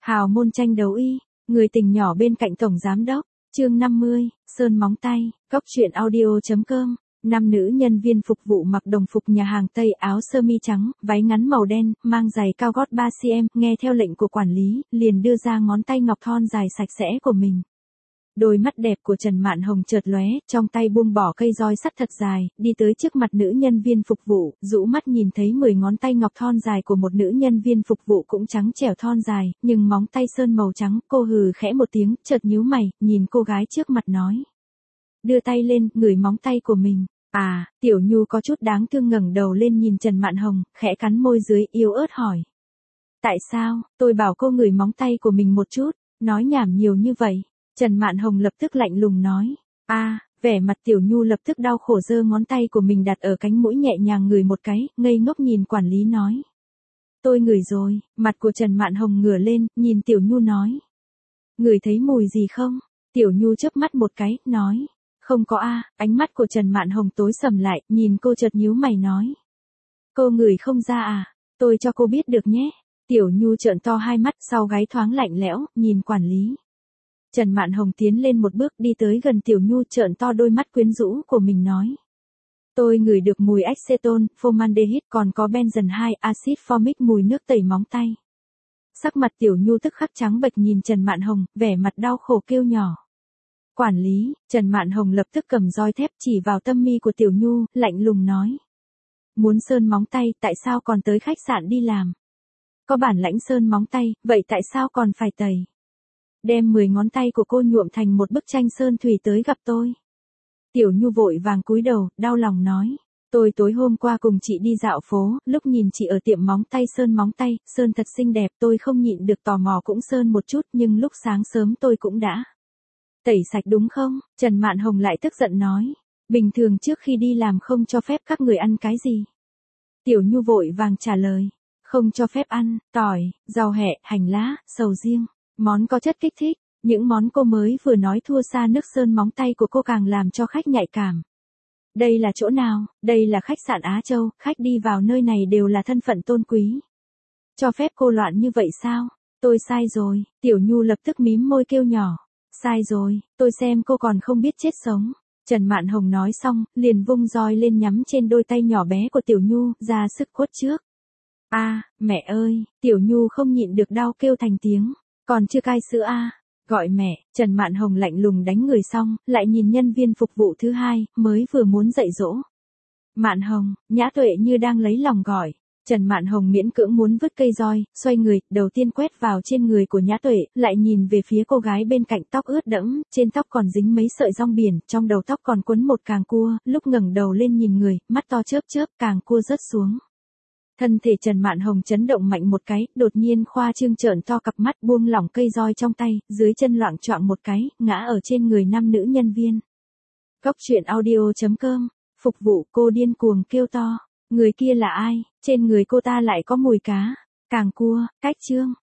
Hào môn tranh đấu y, người tình nhỏ bên cạnh tổng giám đốc, chương 50, sơn móng tay, góc truyện audio.com. Năm nữ nhân viên phục vụ mặc đồng phục nhà hàng Tây, áo sơ mi trắng, váy ngắn màu đen, mang giày cao gót 3cm, nghe theo lệnh của quản lý, liền đưa ra ngón tay ngọc thon dài sạch sẽ của mình. Đôi mắt đẹp của Trần Mạn Hồng chợt lóe, trong tay buông bỏ cây roi sắt thật dài, đi tới trước mặt nữ nhân viên phục vụ, rũ mắt nhìn thấy 10 ngón tay ngọc thon dài của một nữ nhân viên phục vụ cũng trắng trẻo thon dài, nhưng móng tay sơn màu trắng, cô hừ khẽ một tiếng, chợt nhíu mày, nhìn cô gái trước mặt nói. Đưa tay lên, ngửi móng tay của mình. À, Tiểu Nhu có chút đáng thương ngẩng đầu lên nhìn Trần Mạn Hồng, khẽ cắn môi dưới, yếu ớt hỏi. Tại sao, tôi bảo cô ngửi móng tay của mình một chút, nói nhảm nhiều như vậy. Trần Mạn Hồng lập tức lạnh lùng nói. Vẻ mặt Tiểu Nhu lập tức đau khổ giơ ngón tay của mình đặt ở cánh mũi nhẹ nhàng ngửi một cái, ngây ngốc nhìn quản lý nói. Tôi ngửi rồi, mặt của Trần Mạn Hồng ngửa lên, nhìn Tiểu Nhu nói. Ngửi thấy mùi gì không? Tiểu Nhu chớp mắt một cái, nói. Không có ánh mắt của Trần Mạn Hồng tối sầm lại, nhìn cô chợt nhíu mày nói. Cô ngửi không ra tôi cho cô biết được nhé. Tiểu Nhu trợn to hai mắt, sau gáy thoáng lạnh lẽo, nhìn quản lý. Trần Mạn Hồng tiến lên một bước đi tới gần Tiểu Nhu trợn to đôi mắt quyến rũ của mình nói. Tôi ngửi được mùi acetone, formaldehyde còn có benzen 2, axit formic mùi nước tẩy móng tay. Sắc mặt Tiểu Nhu tức khắc trắng bệch nhìn Trần Mạn Hồng, vẻ mặt đau khổ kêu nhỏ. Quản lý, Trần Mạn Hồng lập tức cầm roi thép chỉ vào tâm mi của Tiểu Nhu, lạnh lùng nói. Muốn sơn móng tay, tại sao còn tới khách sạn đi làm? Có bản lãnh sơn móng tay, vậy tại sao còn phải tẩy? Đem 10 ngón tay của cô nhuộm thành một bức tranh sơn thủy tới gặp tôi. Tiểu Nhu vội vàng cúi đầu, đau lòng nói. Tôi tối hôm qua cùng chị đi dạo phố, lúc nhìn chị ở tiệm móng tay, sơn thật xinh đẹp, tôi không nhịn được tò mò cũng sơn một chút, nhưng lúc sáng sớm tôi cũng đã tẩy sạch đúng không? Trần Mạn Hồng lại tức giận nói. Bình thường trước khi đi làm không cho phép các người ăn cái gì? Tiểu Nhu vội vàng trả lời. Không cho phép ăn, tỏi, rau hẹ, hành lá, sầu riêng. Món có chất kích thích, những món cô mới vừa nói thua xa nước sơn móng tay của cô càng làm cho khách nhạy cảm. Đây là chỗ nào? Đây là khách sạn Á Châu, khách đi vào nơi này đều là thân phận tôn quý. Cho phép cô loạn như vậy sao? Tôi sai rồi, Tiểu Nhu lập tức mím môi kêu nhỏ. Sai rồi, tôi xem cô còn không biết chết sống. Trần Mạn Hồng nói xong, liền vung roi lên nhắm trên đôi tay nhỏ bé của Tiểu Nhu, ra sức quất trước. Mẹ ơi, Tiểu Nhu không nhịn được đau kêu thành tiếng. Còn chưa cai sữa Gọi mẹ, Trần Mạn Hồng lạnh lùng đánh người xong, lại nhìn nhân viên phục vụ thứ hai, mới vừa muốn dạy dỗ. Mạn Hồng, Nhã Tuệ như đang lấy lòng gọi. Trần Mạn Hồng miễn cưỡng muốn vứt cây roi, xoay người, đầu tiên quét vào trên người của Nhã Tuệ, lại nhìn về phía cô gái bên cạnh tóc ướt đẫm, trên tóc còn dính mấy sợi rong biển, trong đầu tóc còn quấn một càng cua, lúc ngẩng đầu lên nhìn người, mắt to chớp chớp, càng cua rớt xuống. Thân thể Trần Mạn Hồng chấn động mạnh một cái, đột nhiên khoa trương trợn to cặp mắt buông lỏng cây roi trong tay, dưới chân loạng choạng một cái, ngã ở trên người nam nữ nhân viên. Góc truyện audio.com, phục vụ cô điên cuồng kêu to. Người kia là ai? Trên người cô ta lại có mùi cá, càng cua, cách chương.